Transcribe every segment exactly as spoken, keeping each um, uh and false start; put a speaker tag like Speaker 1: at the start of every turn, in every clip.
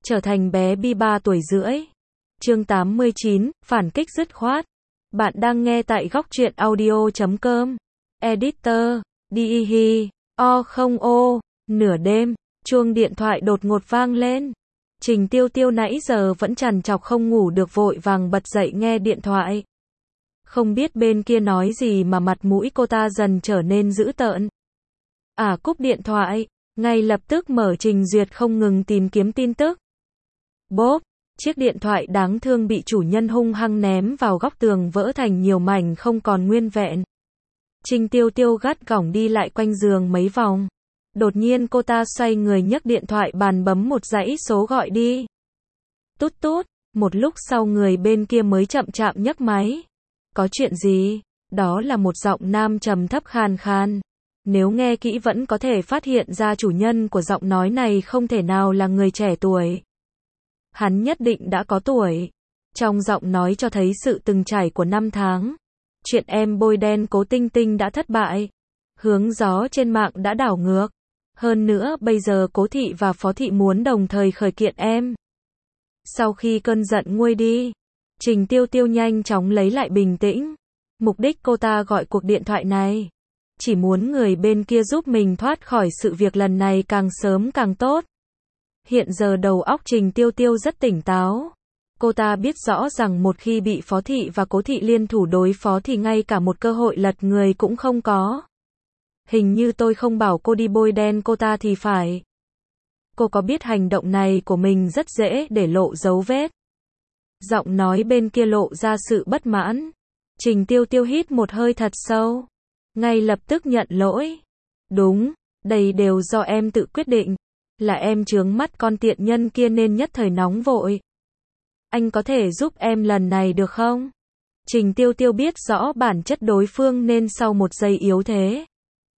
Speaker 1: trở thành bé Bi ba tuổi rưỡi. Chương tám mươi chín, phản kích dứt khoát. Bạn đang nghe tại góc truyện audio chấm com. Editor, đi hi, o không ô, nửa đêm, chuông điện thoại đột ngột vang lên. Trình Tiêu Tiêu nãy giờ vẫn trằn trọc không ngủ được vội vàng bật dậy nghe điện thoại. Không biết bên kia nói gì mà mặt mũi cô ta dần trở nên dữ tợn. À cúp điện thoại, ngay lập tức mở trình duyệt không ngừng tìm kiếm tin tức. Bốp, chiếc điện thoại đáng thương bị chủ nhân hung hăng ném vào góc tường vỡ thành nhiều mảnh không còn nguyên vẹn. Trình Tiêu Tiêu gắt gỏng đi lại quanh giường mấy vòng. Đột nhiên cô ta xoay người nhấc điện thoại bàn bấm một dãy số gọi đi. Tút tút, một lúc sau người bên kia mới chậm chạp nhấc máy. Có chuyện gì? Đó là một giọng nam trầm thấp khàn khàn. Nếu nghe kỹ vẫn có thể phát hiện ra chủ nhân của giọng nói này không thể nào là người trẻ tuổi. Hắn nhất định đã có tuổi. Trong giọng nói cho thấy sự từng trải của năm tháng. Chuyện em bôi đen Cố Tinh Tinh đã thất bại. Hướng gió trên mạng đã đảo ngược. Hơn nữa bây giờ Cố Thị và Phó Thị muốn đồng thời khởi kiện em. Sau khi cơn giận nguôi đi, Trình Tiêu Tiêu nhanh chóng lấy lại bình tĩnh. Mục đích cô ta gọi cuộc điện thoại này chỉ muốn người bên kia giúp mình thoát khỏi sự việc lần này càng sớm càng tốt. Hiện giờ đầu óc Trình Tiêu Tiêu rất tỉnh táo. Cô ta biết rõ rằng một khi bị Phó Thị và Cố Thị liên thủ đối phó thì ngay cả một cơ hội lật người cũng không có. Hình như tôi không bảo cô đi bôi đen cô ta thì phải. Cô có biết hành động này của mình rất dễ để lộ dấu vết. Giọng nói bên kia lộ ra sự bất mãn. Trình Tiêu Tiêu hít một hơi thật sâu. Ngay lập tức nhận lỗi. Đúng, đây đều do em tự quyết định. Là em chướng mắt con tiện nhân kia nên nhất thời nóng vội. Anh có thể giúp em lần này được không? Trình Tiêu Tiêu biết rõ bản chất đối phương nên sau một giây yếu thế.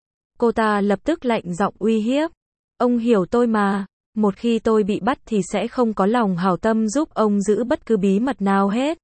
Speaker 1: Cô ta lập tức lạnh giọng uy hiếp. Ông hiểu tôi mà, một khi tôi bị bắt thì sẽ không có lòng hảo tâm giúp ông giữ bất cứ bí mật nào hết.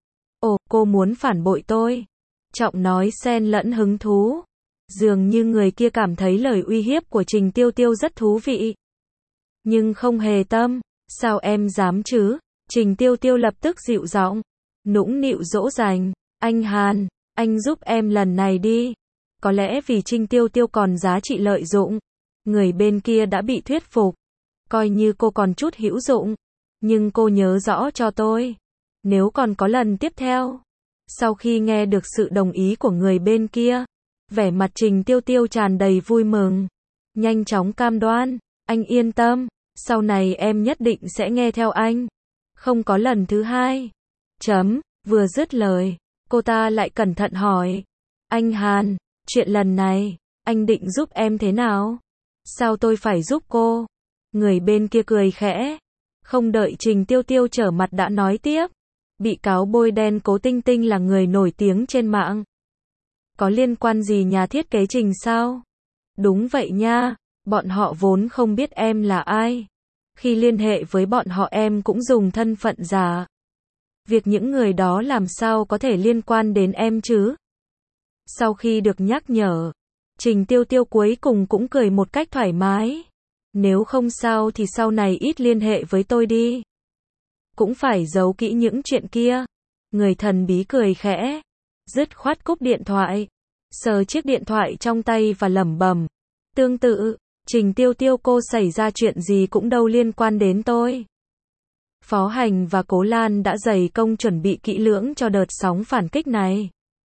Speaker 1: Ồ, cô muốn phản bội tôi. Trọng nói xen lẫn hứng thú. Dường như người kia cảm thấy lời uy hiếp của Trình Tiêu Tiêu rất thú vị. Nhưng không hề tâm, sao em dám chứ? Trình Tiêu Tiêu lập tức dịu giọng, nũng nịu dỗ dành. Anh Hàn, anh giúp em lần này đi. Có lẽ vì Trình Tiêu Tiêu còn giá trị lợi dụng, người bên kia đã bị thuyết phục. Coi như cô còn chút hữu dụng. Nhưng cô nhớ rõ cho tôi. Nếu còn có lần tiếp theo. Sau khi nghe được sự đồng ý của người bên kia, vẻ mặt Trình Tiêu Tiêu tràn đầy vui mừng. Nhanh chóng cam đoan, anh yên tâm, sau này em nhất định sẽ nghe theo anh. Không có lần thứ hai. Chấm, vừa dứt lời, cô ta lại cẩn thận hỏi. Anh Hàn, chuyện lần này, anh định giúp em thế nào? Sao tôi phải giúp cô? Người bên kia cười khẽ. Không đợi Trình Tiêu Tiêu trở mặt đã nói tiếp. Bị cáo bôi đen Cố Tinh Tinh là người nổi tiếng trên mạng. Có liên quan gì nhà thiết kế Trình sao? Đúng vậy nha, bọn họ vốn không biết em là ai. Khi liên hệ với bọn họ em cũng dùng thân phận giả. Việc những người đó làm sao có thể liên quan đến em chứ? Sau khi được nhắc nhở, Trình Tiêu Tiêu cuối cùng cũng cười một cách thoải mái. Nếu không sao thì sau này ít liên hệ với tôi đi. Cũng phải giấu kỹ những chuyện kia. Người thần bí cười khẽ. Dứt khoát cúp điện thoại. Sờ chiếc điện thoại trong tay và lẩm bẩm. Tương tự, Trình Tiêu Tiêu cô xảy ra chuyện gì cũng đâu liên quan đến tôi. Phó Hành và Cố Lan đã dày công chuẩn bị kỹ lưỡng cho đợt sóng phản kích này.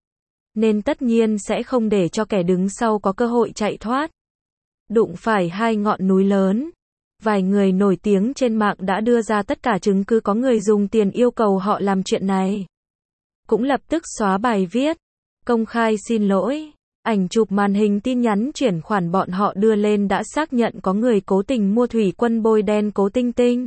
Speaker 1: Nên tất nhiên sẽ không để cho kẻ đứng sau có cơ hội chạy thoát. Đụng phải hai ngọn núi lớn. Vài người nổi tiếng trên mạng đã đưa ra tất cả chứng cứ có người dùng tiền yêu cầu họ làm chuyện này. Cũng lập tức xóa bài viết. Công khai xin lỗi. Ảnh chụp màn hình tin nhắn chuyển khoản bọn họ đưa lên đã xác nhận có người cố tình mua thủy quân bôi đen Cố Tinh Tinh.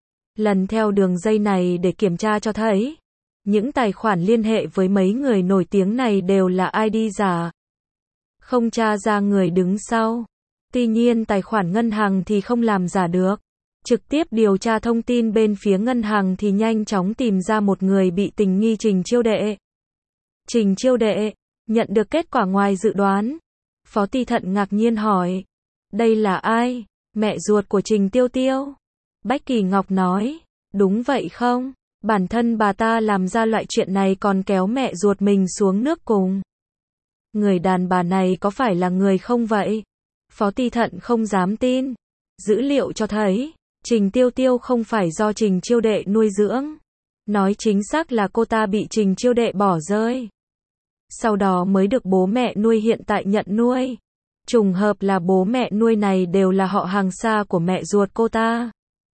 Speaker 1: Lần theo đường dây này để kiểm tra cho thấy. Những tài khoản liên hệ với mấy người nổi tiếng này đều là i đê giả. Không tra ra người đứng sau. Tuy nhiên tài khoản ngân hàng thì không làm giả được. Trực tiếp điều tra thông tin bên phía ngân hàng thì nhanh chóng tìm ra một người bị tình nghi Trình Chiêu Đệ. Trình Chiêu Đệ, nhận được kết quả ngoài dự đoán. Phó Ti Thận ngạc nhiên hỏi. Đây là ai? Mẹ ruột của Trình Tiêu Tiêu. Bách Kỳ Ngọc nói, đúng vậy không? Bản thân bà ta làm ra loại chuyện này còn kéo mẹ ruột mình xuống nước cùng. Người đàn bà này có phải là người không vậy? Phó Ti Thận không dám tin. Dữ liệu cho thấy, Trình Tiêu Tiêu không phải do Trình Chiêu Đệ nuôi dưỡng. Nói chính xác là cô ta bị Trình Chiêu Đệ bỏ rơi. Sau đó mới được bố mẹ nuôi hiện tại nhận nuôi. Trùng hợp là bố mẹ nuôi này đều là họ hàng xa của mẹ ruột cô ta.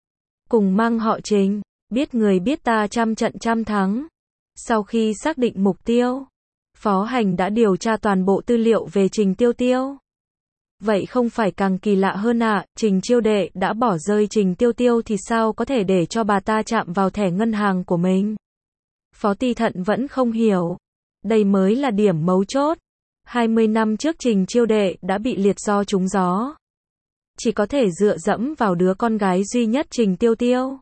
Speaker 1: Cùng mang họ Trình, biết người biết ta trăm trận trăm thắng. Sau khi xác định mục tiêu, Phó Hành đã điều tra toàn bộ tư liệu về Trình Tiêu Tiêu. Vậy không phải càng kỳ lạ hơn ạ, à, Trình Chiêu Đệ đã bỏ rơi Trình Tiêu Tiêu thì sao có thể để cho bà ta chạm vào thẻ ngân hàng của mình? Phó Ti Thận vẫn không hiểu. Đây mới là điểm mấu chốt. hai mươi năm trước Trình Chiêu Đệ đã bị liệt do trúng gió. Chỉ có thể dựa dẫm vào đứa con gái duy nhất Trình Tiêu Tiêu.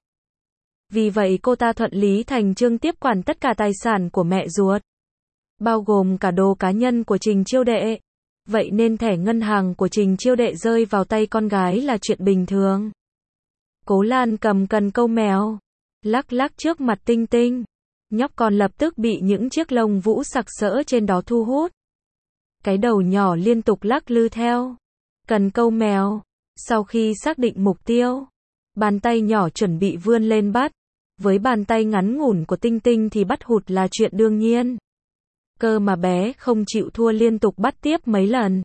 Speaker 1: Vì vậy cô ta thuận lý thành chương tiếp quản tất cả tài sản của mẹ ruột. Bao gồm cả đồ cá nhân của Trình Chiêu Đệ. Vậy nên thẻ ngân hàng của Trình Chiêu Đệ rơi vào tay con gái là chuyện bình thường. Cố Lan cầm cần câu mèo, lắc lắc trước mặt Tinh Tinh. Nhóc con lập tức bị những chiếc lông vũ sặc sỡ trên đó thu hút. Cái đầu nhỏ liên tục lắc lư theo cần câu mèo. Sau khi xác định mục tiêu, bàn tay nhỏ chuẩn bị vươn lên bắt. Với bàn tay ngắn ngủn của Tinh Tinh thì bắt hụt là chuyện đương nhiên. Cơ mà bé không chịu thua liên tục bắt tiếp mấy lần.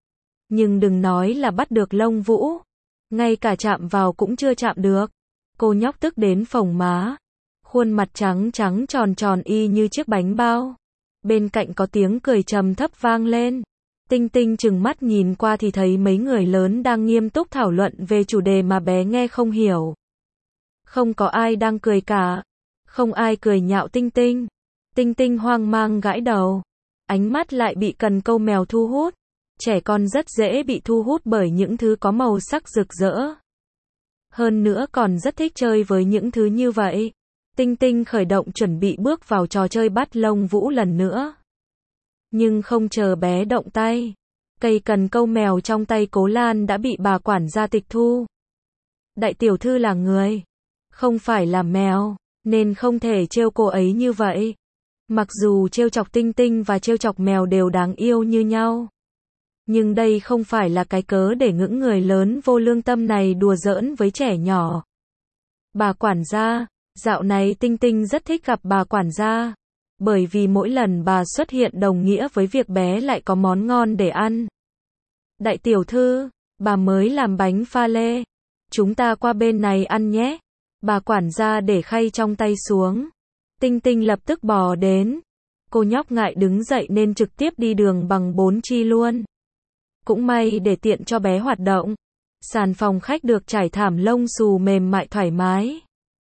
Speaker 1: Nhưng đừng nói là bắt được lông vũ. Ngay cả chạm vào cũng chưa chạm được. Cô nhóc tức đến phồng má. Khuôn mặt trắng trắng tròn tròn y như chiếc bánh bao. Bên cạnh có tiếng cười trầm thấp vang lên. Tinh Tinh chừng mắt nhìn qua thì thấy mấy người lớn đang nghiêm túc thảo luận về chủ đề mà bé nghe không hiểu. Không có ai đang cười cả. Không ai cười nhạo Tinh Tinh. Tinh Tinh hoang mang gãi đầu. Ánh mắt lại bị cần câu mèo thu hút. Trẻ con rất dễ bị thu hút bởi những thứ có màu sắc rực rỡ. Hơn nữa còn rất thích chơi với những thứ như vậy. Tinh Tinh khởi động chuẩn bị bước vào trò chơi bắt lông vũ lần nữa. Nhưng không chờ bé động tay, cây cần câu mèo trong tay Cố Lan đã bị bà quản gia tịch thu. Đại tiểu thư là người, không phải là mèo, nên không thể trêu cô ấy như vậy. Mặc dù trêu chọc Tinh Tinh và trêu chọc mèo đều đáng yêu như nhau. Nhưng đây không phải là cái cớ để những người lớn vô lương tâm này đùa giỡn với trẻ nhỏ. Bà quản gia, dạo này Tinh Tinh rất thích gặp bà quản gia. Bởi vì mỗi lần bà xuất hiện đồng nghĩa với việc bé lại có món ngon để ăn. Đại tiểu thư, bà mới làm bánh pha lê. Chúng ta qua bên này ăn nhé. Bà quản gia để khay trong tay xuống. Tinh Tinh lập tức bò đến. Cô nhóc ngại đứng dậy nên trực tiếp đi đường bằng bốn chi luôn. Cũng may để tiện cho bé hoạt động. Sàn phòng khách được trải thảm lông xù mềm mại thoải mái.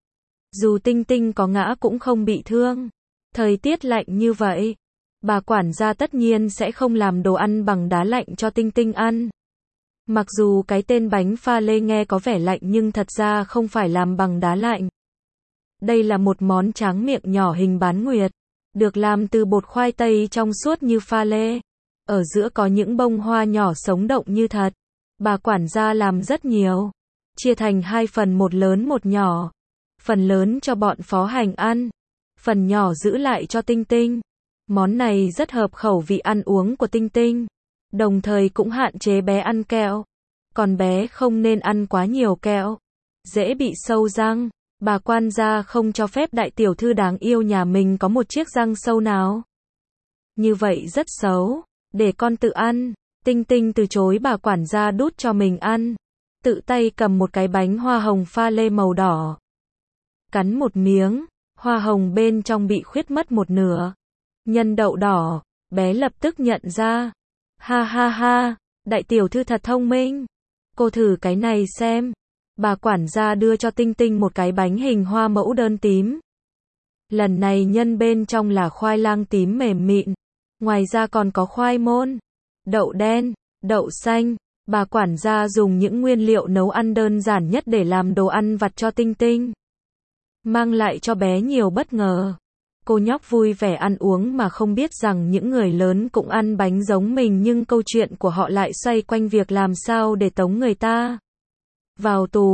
Speaker 1: Dù Tinh Tinh có ngã cũng không bị thương. Thời tiết lạnh như vậy, bà quản gia tất nhiên sẽ không làm đồ ăn bằng đá lạnh cho Tinh Tinh ăn. Mặc dù cái tên bánh pha lê nghe có vẻ lạnh nhưng thật ra không phải làm bằng đá lạnh. Đây là một món tráng miệng nhỏ hình bán nguyệt, được làm từ bột khoai tây trong suốt như pha lê. Ở giữa có những bông hoa nhỏ sống động như thật. Bà quản gia làm rất nhiều, chia thành hai phần, một lớn một nhỏ. Phần lớn cho bọn Phó Hành ăn, phần nhỏ giữ lại cho Tinh Tinh. Món này rất hợp khẩu vị ăn uống của Tinh Tinh, đồng thời cũng hạn chế bé ăn kẹo. Còn bé không nên ăn quá nhiều kẹo, dễ bị sâu răng. Bà quan gia không cho phép đại tiểu thư đáng yêu nhà mình có một chiếc răng sâu nào. Như vậy rất xấu, để con tự ăn. Tinh Tinh từ chối bà quản gia đút cho mình ăn, tự tay cầm một cái bánh hoa hồng pha lê màu đỏ. Cắn một miếng, hoa hồng bên trong bị khuyết mất một nửa. Nhân đậu đỏ, bé lập tức nhận ra. Ha ha ha, đại tiểu thư thật thông minh. Cô thử cái này xem. Bà quản gia đưa cho Tinh Tinh một cái bánh hình hoa mẫu đơn tím. Lần này nhân bên trong là khoai lang tím mềm mịn. Ngoài ra còn có khoai môn, đậu đen, đậu xanh. Bà quản gia dùng những nguyên liệu nấu ăn đơn giản nhất để làm đồ ăn vặt cho Tinh Tinh, mang lại cho bé nhiều bất ngờ. Cô nhóc vui vẻ ăn uống mà không biết rằng những người lớn cũng ăn bánh giống mình, nhưng câu chuyện của họ lại xoay quanh việc làm sao để tống người ta vào tù.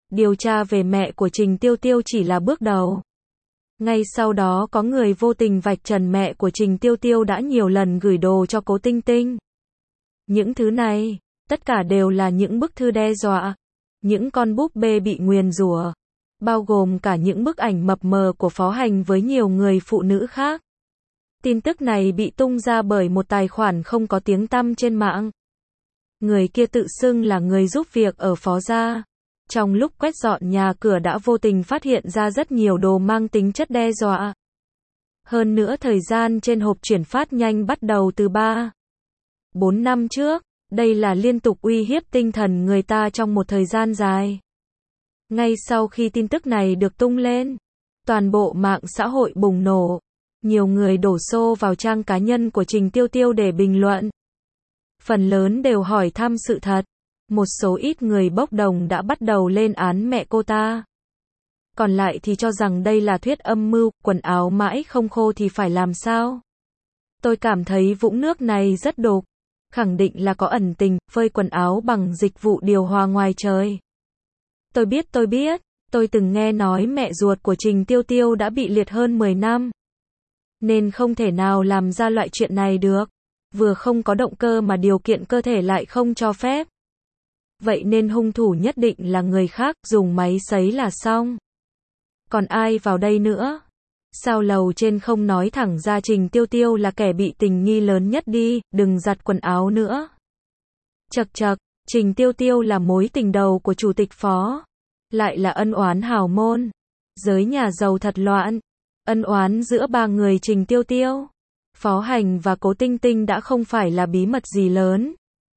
Speaker 1: Điều tra về mẹ của Trình Tiêu Tiêu chỉ là bước đầu. Ngay sau đó có người vô tình vạch trần mẹ của Trình Tiêu Tiêu đã nhiều lần gửi đồ cho Cố Tinh Tinh. Những thứ này, tất cả đều là những bức thư đe dọa, những con búp bê bị nguyền rủa, bao gồm cả những bức ảnh mập mờ của Phó Hành với nhiều người phụ nữ khác. Tin tức này bị tung ra bởi một tài khoản không có tiếng tăm trên mạng. Người kia tự xưng là người giúp việc ở Phó gia. Trong lúc quét dọn nhà cửa đã vô tình phát hiện ra rất nhiều đồ mang tính chất đe dọa. Hơn nữa thời gian trên hộp chuyển phát nhanh bắt đầu từ ba, bốn năm trước. Đây là liên tục uy hiếp tinh thần người ta trong một thời gian dài. Ngay sau khi tin tức này được tung lên, toàn bộ mạng xã hội bùng nổ. Nhiều người đổ xô vào trang cá nhân của Trình Tiêu Tiêu để bình luận. Phần lớn đều hỏi thăm sự thật. Một số ít người bốc đồng đã bắt đầu lên án mẹ cô ta. Còn lại thì cho rằng đây là thuyết âm mưu, quần áo mãi không khô thì phải làm sao? Tôi cảm thấy vũng nước này rất đục. Khẳng định là có ẩn tình, phơi quần áo bằng dịch vụ điều hòa ngoài trời. Tôi biết tôi biết, tôi từng nghe nói mẹ ruột của Trình Tiêu Tiêu đã bị liệt hơn mười năm. Nên không thể nào làm ra loại chuyện này được. Vừa không có động cơ mà điều kiện cơ thể lại không cho phép. Vậy nên hung thủ nhất định là người khác, dùng máy sấy là xong. Còn ai vào đây nữa? Sao lầu trên không nói thẳng ra Trình Tiêu Tiêu là kẻ bị tình nghi lớn nhất đi, đừng giặt quần áo nữa. Chậc chậc, Trình Tiêu Tiêu là mối tình đầu của chủ tịch Phó. Lại là ân oán hào môn. Giới nhà giàu thật loạn. Ân oán giữa ba người Trình Tiêu Tiêu, Phó Hành và Cố Tinh Tinh đã không phải là bí mật gì lớn.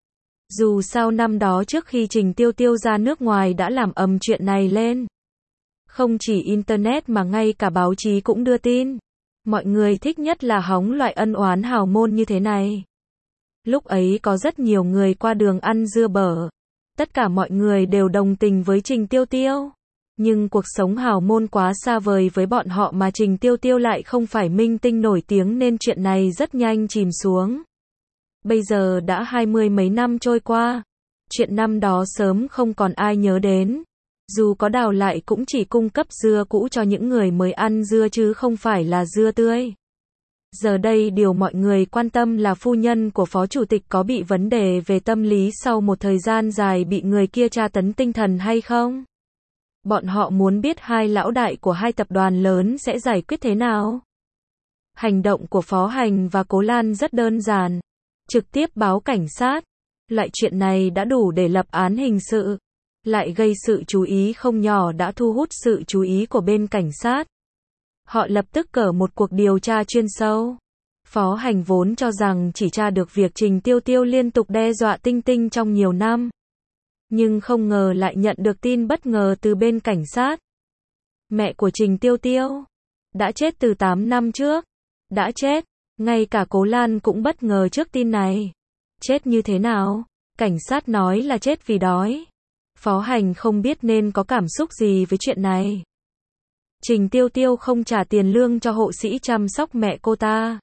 Speaker 1: Dù sao năm đó trước khi Trình Tiêu Tiêu ra nước ngoài đã làm ầm chuyện này lên. Không chỉ Internet mà ngay cả báo chí cũng đưa tin. Mọi người thích nhất là hóng loại ân oán hào môn như thế này. Lúc ấy có rất nhiều người qua đường ăn dưa bở. Tất cả mọi người đều đồng tình với Trình Tiêu Tiêu. Nhưng cuộc sống hào môn quá xa vời với bọn họ mà Trình Tiêu Tiêu lại không phải minh tinh nổi tiếng nên chuyện này rất nhanh chìm xuống. Bây giờ đã hai mươi mấy năm trôi qua. Chuyện năm đó sớm không còn ai nhớ đến. Dù có đào lại cũng chỉ cung cấp dưa cũ cho những người mới ăn dưa chứ không phải là dưa tươi. Giờ đây điều mọi người quan tâm là phu nhân của Phó Chủ tịch có bị vấn đề về tâm lý sau một thời gian dài bị người kia tra tấn tinh thần hay không? Bọn họ muốn biết hai lão đại của hai tập đoàn lớn sẽ giải quyết thế nào? Hành động của Phó Hành và Cố Lan rất đơn giản. Trực tiếp báo cảnh sát. Loại chuyện này đã đủ để lập án hình sự. Lại gây sự chú ý không nhỏ đã thu hút sự chú ý của bên cảnh sát. Họ lập tức cởi một cuộc điều tra chuyên sâu. Phó Hành vốn cho rằng chỉ tra được việc Trình Tiêu Tiêu liên tục đe dọa Tinh Tinh trong nhiều năm. Nhưng không ngờ lại nhận được tin bất ngờ từ bên cảnh sát. Mẹ của Trình Tiêu Tiêu đã chết từ tám năm trước. Đã chết. Ngay cả Cố Lan cũng bất ngờ trước tin này. Chết như thế nào? Cảnh sát nói là chết vì đói. Phó Hành không biết nên có cảm xúc gì với chuyện này. Trình Tiêu Tiêu không trả tiền lương cho hộ sĩ chăm sóc mẹ cô ta.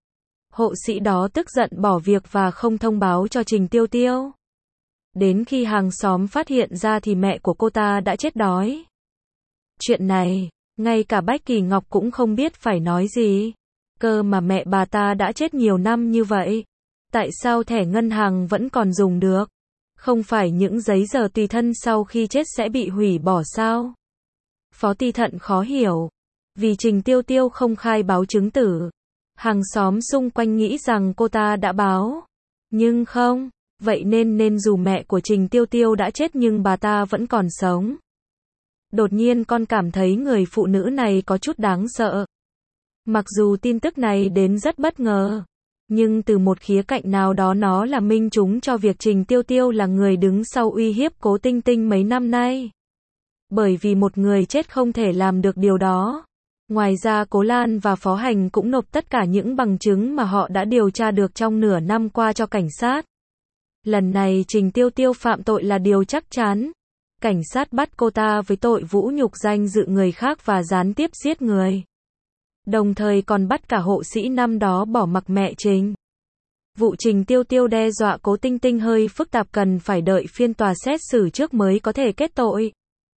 Speaker 1: Hộ sĩ đó tức giận bỏ việc và không thông báo cho Trình Tiêu Tiêu. Đến khi hàng xóm phát hiện ra thì mẹ của cô ta đã chết đói. Chuyện này, ngay cả Bách Kỳ Ngọc cũng không biết phải nói gì. Cơ mà mẹ bà ta đã chết nhiều năm như vậy. Tại sao thẻ ngân hàng vẫn còn dùng được? Không phải những giấy tờ tùy thân sau khi chết sẽ bị hủy bỏ sao? Phó Ti Thận khó hiểu. Vì Trình Tiêu Tiêu không khai báo chứng tử. Hàng xóm xung quanh nghĩ rằng cô ta đã báo. Nhưng không. Vậy nên nên dù mẹ của Trình Tiêu Tiêu đã chết nhưng bà ta vẫn còn sống. Đột nhiên con cảm thấy người phụ nữ này có chút đáng sợ. Mặc dù tin tức này đến rất bất ngờ. Nhưng từ một khía cạnh nào đó nó là minh chứng cho việc Trình Tiêu Tiêu là người đứng sau uy hiếp Cố Tinh Tinh mấy năm nay. Bởi vì một người chết không thể làm được điều đó. Ngoài ra Cố Lan và Phó Hành cũng nộp tất cả những bằng chứng mà họ đã điều tra được trong nửa năm qua cho cảnh sát. Lần này Trình Tiêu Tiêu phạm tội là điều chắc chắn. Cảnh sát bắt cô ta với tội vũ nhục danh dự người khác và gián tiếp giết người. Đồng thời còn bắt cả hộ sĩ năm đó bỏ mặc mẹ Trình. Vụ Trình Tiêu Tiêu đe dọa Cố Tinh Tinh hơi phức tạp cần phải đợi phiên tòa xét xử trước mới có thể kết tội.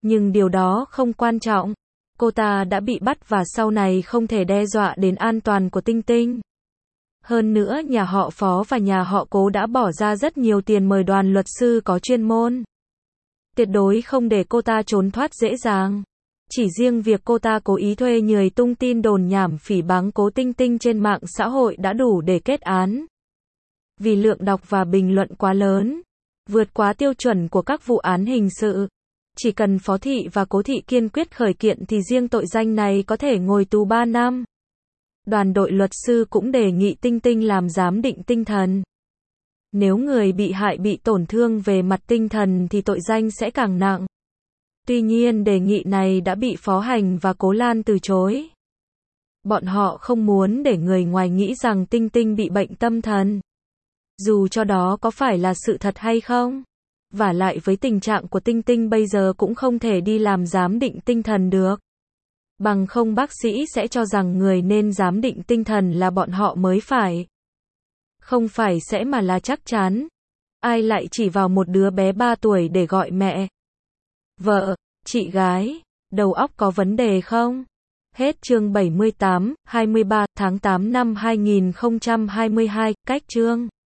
Speaker 1: Nhưng điều đó không quan trọng. Cô ta đã bị bắt và sau này không thể đe dọa đến an toàn của Tinh Tinh. Hơn nữa nhà họ Phó và nhà họ Cố đã bỏ ra rất nhiều tiền mời đoàn luật sư có chuyên môn. Tuyệt đối không để cô ta trốn thoát dễ dàng. Chỉ riêng việc cô ta cố ý thuê người tung tin đồn nhảm phỉ báng Cố Tinh Tinh trên mạng xã hội đã đủ để kết án. Vì lượng đọc và bình luận quá lớn, vượt quá tiêu chuẩn của các vụ án hình sự. Chỉ cần Phó Thị và Cố Thị kiên quyết khởi kiện thì riêng tội danh này có thể ngồi tù ba năm. Đoàn đội luật sư cũng đề nghị Tinh Tinh làm giám định tinh thần. Nếu người bị hại bị tổn thương về mặt tinh thần thì tội danh sẽ càng nặng. Tuy nhiên đề nghị này đã bị Phó Hành và Cố Lan từ chối. Bọn họ không muốn để người ngoài nghĩ rằng Tinh Tinh bị bệnh tâm thần. Dù cho đó có phải là sự thật hay không. Vả lại với tình trạng của Tinh Tinh bây giờ cũng không thể đi làm giám định tinh thần được. Bằng không bác sĩ sẽ cho rằng người nên giám định tinh thần là bọn họ mới phải. Không phải sẽ mà là chắc chắn. Ai lại chỉ vào một đứa bé ba tuổi để gọi mẹ, vợ, chị gái, đầu óc có vấn đề không? Hết chương bảy mươi tám, hai mươi ba tháng tám năm hai nghìn không trăm hai mươi hai, cách chương